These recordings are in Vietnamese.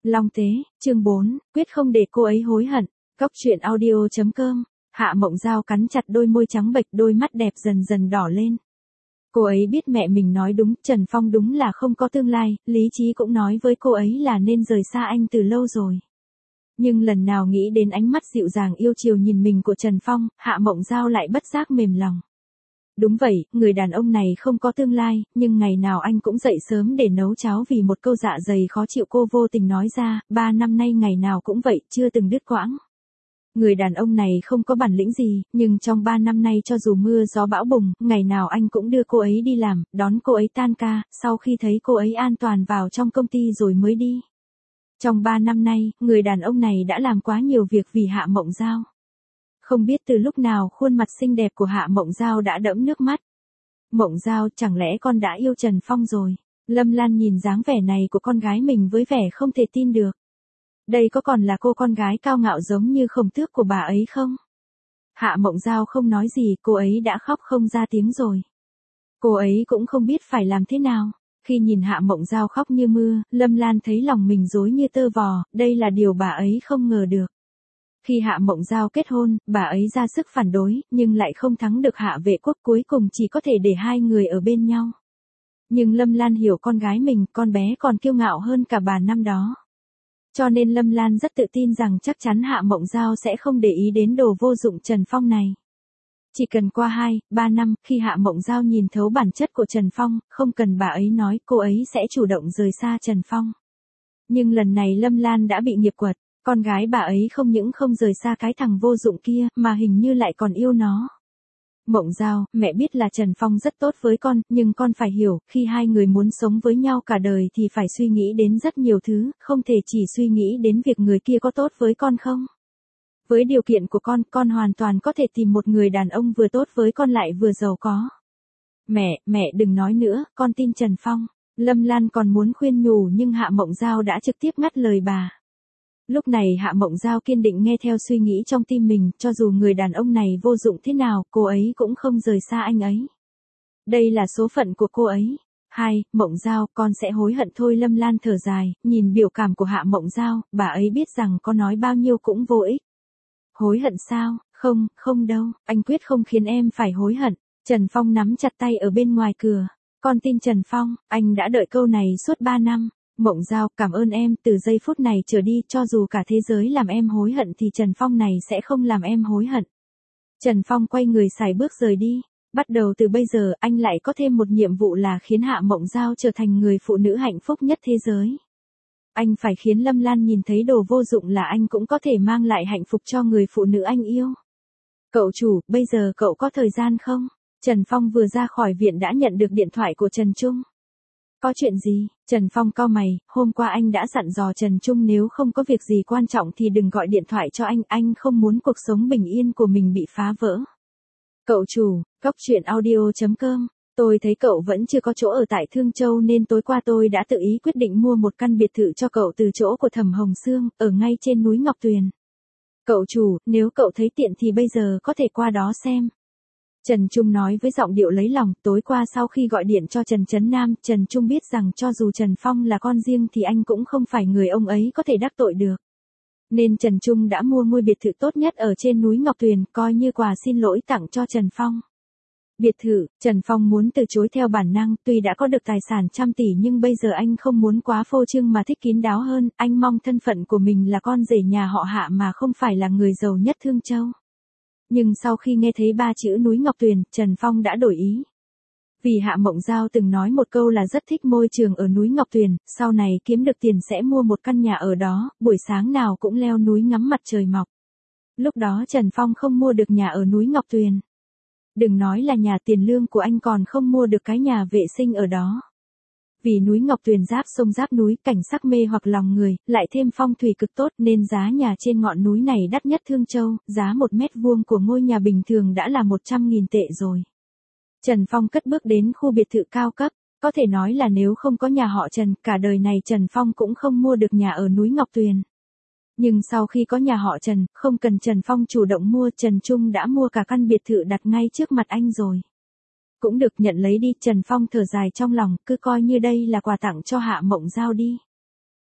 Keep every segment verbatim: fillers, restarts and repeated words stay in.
Long Tế, chương bốn, quyết không để cô ấy hối hận. Cóc truyện audio chấm com. Hạ Mộng Giao cắn chặt đôi môi trắng bệch, đôi mắt đẹp dần dần đỏ lên. Cô ấy biết mẹ mình nói đúng, Trần Phong đúng là không có tương lai, lý trí cũng nói với cô ấy là nên rời xa anh từ lâu rồi. Nhưng lần nào nghĩ đến ánh mắt dịu dàng yêu chiều nhìn mình của Trần Phong, Hạ Mộng Giao lại bất giác mềm lòng. Đúng vậy, người đàn ông này không có tương lai, nhưng ngày nào anh cũng dậy sớm để nấu cháo vì một câu dạ dày khó chịu cô vô tình nói ra, ba năm nay ngày nào cũng vậy, chưa từng đứt quãng. Người đàn ông này không có bản lĩnh gì, nhưng trong ba năm nay cho dù mưa gió bão bùng, ngày nào anh cũng đưa cô ấy đi làm, đón cô ấy tan ca, sau khi thấy cô ấy an toàn vào trong công ty rồi mới đi. Trong ba năm nay, người đàn ông này đã làm quá nhiều việc vì Hạ Mộng Giao. Không biết từ lúc nào khuôn mặt xinh đẹp của Hạ Mộng Giao đã đẫm nước mắt. Mộng Giao, chẳng lẽ con đã yêu Trần Phong rồi? Lâm Lan nhìn dáng vẻ này của con gái mình với vẻ không thể tin được. Đây có còn là cô con gái cao ngạo giống như Khổng Tước của bà ấy không? Hạ Mộng Giao không nói gì, cô ấy đã khóc không ra tiếng rồi. Cô ấy cũng không biết phải làm thế nào. Khi nhìn Hạ Mộng Giao khóc như mưa, Lâm Lan thấy lòng mình rối như tơ vò, đây là điều bà ấy không ngờ được. Khi Hạ Mộng Giao kết hôn, bà ấy ra sức phản đối, nhưng lại không thắng được Hạ Vệ Quốc, cuối cùng chỉ có thể để hai người ở bên nhau. Nhưng Lâm Lan hiểu con gái mình, con bé còn kiêu ngạo hơn cả bà năm đó. Cho nên Lâm Lan rất tự tin rằng chắc chắn Hạ Mộng Giao sẽ không để ý đến đồ vô dụng Trần Phong này. Chỉ cần qua hai, ba năm, khi Hạ Mộng Giao nhìn thấu bản chất của Trần Phong, không cần bà ấy nói, cô ấy sẽ chủ động rời xa Trần Phong. Nhưng lần này Lâm Lan đã bị nghiệp quật. Con gái bà ấy không những không rời xa cái thằng vô dụng kia, mà hình như lại còn yêu nó. Mộng Giao, mẹ biết là Trần Phong rất tốt với con, nhưng con phải hiểu, khi hai người muốn sống với nhau cả đời thì phải suy nghĩ đến rất nhiều thứ, không thể chỉ suy nghĩ đến việc người kia có tốt với con không. Với điều kiện của con, con hoàn toàn có thể tìm một người đàn ông vừa tốt với con lại vừa giàu có. Mẹ, mẹ đừng nói nữa, con tin Trần Phong. Lâm Lan còn muốn khuyên nhủ nhưng Hạ Mộng Giao đã trực tiếp ngắt lời bà. Lúc này Hạ Mộng Giao kiên định nghe theo suy nghĩ trong tim mình, cho dù người đàn ông này vô dụng thế nào, cô ấy cũng không rời xa anh ấy. Đây là số phận của cô ấy. Hai, Mộng Giao, con sẽ hối hận thôi. Lâm Lan thở dài, nhìn biểu cảm của Hạ Mộng Giao, bà ấy biết rằng có nói bao nhiêu cũng vô ích. Hối hận sao? Không, không đâu, anh quyết không khiến em phải hối hận. Trần Phong nắm chặt tay ở bên ngoài cửa. Con tin Trần Phong, anh đã đợi câu này suốt ba năm. Mộng Giao, cảm ơn em, từ giây phút này trở đi, cho dù cả thế giới làm em hối hận thì Trần Phong này sẽ không làm em hối hận. Trần Phong quay người sải bước rời đi. Bắt đầu từ bây giờ, anh lại có thêm một nhiệm vụ là khiến Hạ Mộng Giao trở thành người phụ nữ hạnh phúc nhất thế giới. Anh phải khiến Lâm Lan nhìn thấy đồ vô dụng là anh cũng có thể mang lại hạnh phúc cho người phụ nữ anh yêu. Cậu chủ, bây giờ cậu có thời gian không? Trần Phong vừa ra khỏi viện đã nhận được điện thoại của Trần Trung. Có chuyện gì? Trần Phong cau mày, hôm qua anh đã dặn dò Trần Trung nếu không có việc gì quan trọng thì đừng gọi điện thoại cho anh, anh không muốn cuộc sống bình yên của mình bị phá vỡ. Cậu chủ, Cóc truyện audio chấm com, tôi thấy cậu vẫn chưa có chỗ ở tại Thương Châu nên tối qua tôi đã tự ý quyết định mua một căn biệt thự cho cậu từ chỗ của Thẩm Hồng Sương, ở ngay trên núi Ngọc Tuyền. Cậu chủ, nếu cậu thấy tiện thì bây giờ có thể qua đó xem. Trần Trung nói với giọng điệu lấy lòng, tối qua sau khi gọi điện cho Trần Chấn Nam, Trần Trung biết rằng cho dù Trần Phong là con riêng thì anh cũng không phải người ông ấy có thể đắc tội được. Nên Trần Trung đã mua ngôi biệt thự tốt nhất ở trên núi Ngọc Tuyền, coi như quà xin lỗi tặng cho Trần Phong. Biệt thự, Trần Phong muốn từ chối theo bản năng, tuy đã có được tài sản trăm tỷ nhưng bây giờ anh không muốn quá phô trương mà thích kín đáo hơn, anh mong thân phận của mình là con rể nhà họ Hạ mà không phải là người giàu nhất Thương Châu. Nhưng sau khi nghe thấy ba chữ núi Ngọc Tuyền, Trần Phong đã đổi ý. Vì Hạ Mộng Giao từng nói một câu là rất thích môi trường ở núi Ngọc Tuyền, sau này kiếm được tiền sẽ mua một căn nhà ở đó, buổi sáng nào cũng leo núi ngắm mặt trời mọc. Lúc đó Trần Phong không mua được nhà ở núi Ngọc Tuyền. Đừng nói là nhà, tiền lương của anh còn không mua được cái nhà vệ sinh ở đó. Vì núi Ngọc Tuyền giáp sông giáp núi, cảnh sắc mê hoặc lòng người, lại thêm phong thủy cực tốt nên giá nhà trên ngọn núi này đắt nhất Thương Châu, giá một mét vuông của ngôi nhà bình thường đã là một trăm nghìn tệ rồi. Trần Phong cất bước đến khu biệt thự cao cấp, có thể nói là nếu không có nhà họ Trần, cả đời này Trần Phong cũng không mua được nhà ở núi Ngọc Tuyền. Nhưng sau khi có nhà họ Trần, không cần Trần Phong chủ động mua, Trần Trung đã mua cả căn biệt thự đặt ngay trước mặt anh rồi. Cũng được, nhận lấy đi. Trần Phong thở dài trong lòng, cứ coi như đây là quà tặng cho Hạ Mộng Giao đi.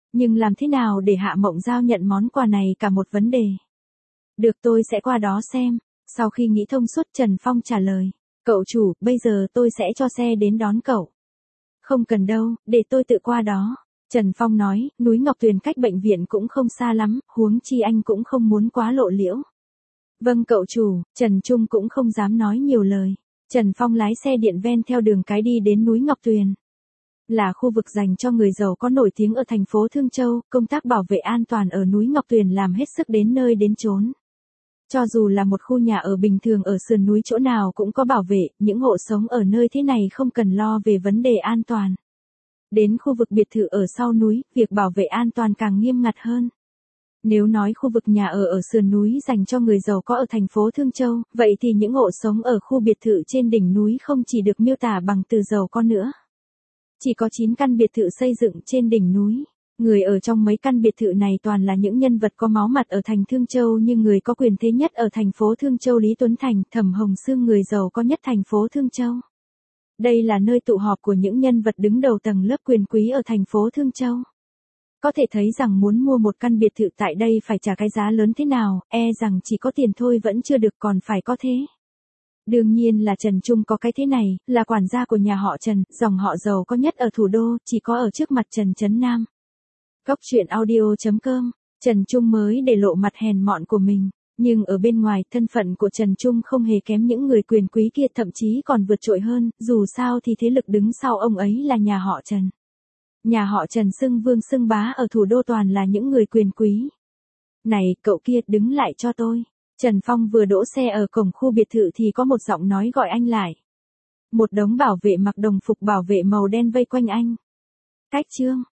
Nhưng làm thế nào để Hạ Mộng Giao nhận món quà này cả một vấn đề. Được, tôi sẽ qua đó xem. Sau khi nghĩ thông suốt, Trần Phong trả lời. Cậu chủ, bây giờ tôi sẽ cho xe đến đón cậu. Không cần đâu, để tôi tự qua đó. Trần Phong nói, núi Ngọc Tuyền cách bệnh viện cũng không xa lắm, huống chi anh cũng không muốn quá lộ liễu. Vâng cậu chủ. Trần Trung cũng không dám nói nhiều lời. Trần Phong lái xe điện ven theo đường cái đi đến núi Ngọc Tuyền. Là khu vực dành cho người giàu có nổi tiếng ở thành phố Thương Châu, công tác bảo vệ an toàn ở núi Ngọc Tuyền làm hết sức đến nơi đến chốn. Cho dù là một khu nhà ở bình thường ở sườn núi chỗ nào cũng có bảo vệ, những hộ sống ở nơi thế này không cần lo về vấn đề an toàn. Đến khu vực biệt thự ở sau núi, việc bảo vệ an toàn càng nghiêm ngặt hơn. Nếu nói khu vực nhà ở ở sườn núi dành cho người giàu có ở thành phố Thương Châu, vậy thì những hộ sống ở khu biệt thự trên đỉnh núi không chỉ được miêu tả bằng từ giàu có nữa. Chỉ có chín căn biệt thự xây dựng trên đỉnh núi. Người ở trong mấy căn biệt thự này toàn là những nhân vật có máu mặt ở thành Thương Châu, như người có quyền thế nhất ở thành phố Thương Châu Lý Tuấn Thành, Thẩm Hồng Sương, người giàu có nhất thành phố Thương Châu. Đây là nơi tụ họp của những nhân vật đứng đầu tầng lớp quyền quý ở thành phố Thương Châu. Có thể thấy rằng muốn mua một căn biệt thự tại đây phải trả cái giá lớn thế nào, e rằng chỉ có tiền thôi vẫn chưa được còn phải có thế. Đương nhiên là Trần Trung có cái thế này, là quản gia của nhà họ Trần, dòng họ giàu có nhất ở thủ đô, chỉ có ở trước mặt Trần Chấn Nam. Góc truyện audio chấm com, Trần Trung mới để lộ mặt hèn mọn của mình, nhưng ở bên ngoài, thân phận của Trần Trung không hề kém những người quyền quý kia, thậm chí còn vượt trội hơn, dù sao thì thế lực đứng sau ông ấy là nhà họ Trần. Nhà họ Trần xưng vương xưng bá ở thủ đô toàn là những người quyền quý. Này, cậu kia, đứng lại cho tôi. Trần Phong vừa đỗ xe ở cổng khu biệt thự thì có một giọng nói gọi anh lại. Một đống bảo vệ mặc đồng phục bảo vệ màu đen vây quanh anh. Cách Trương,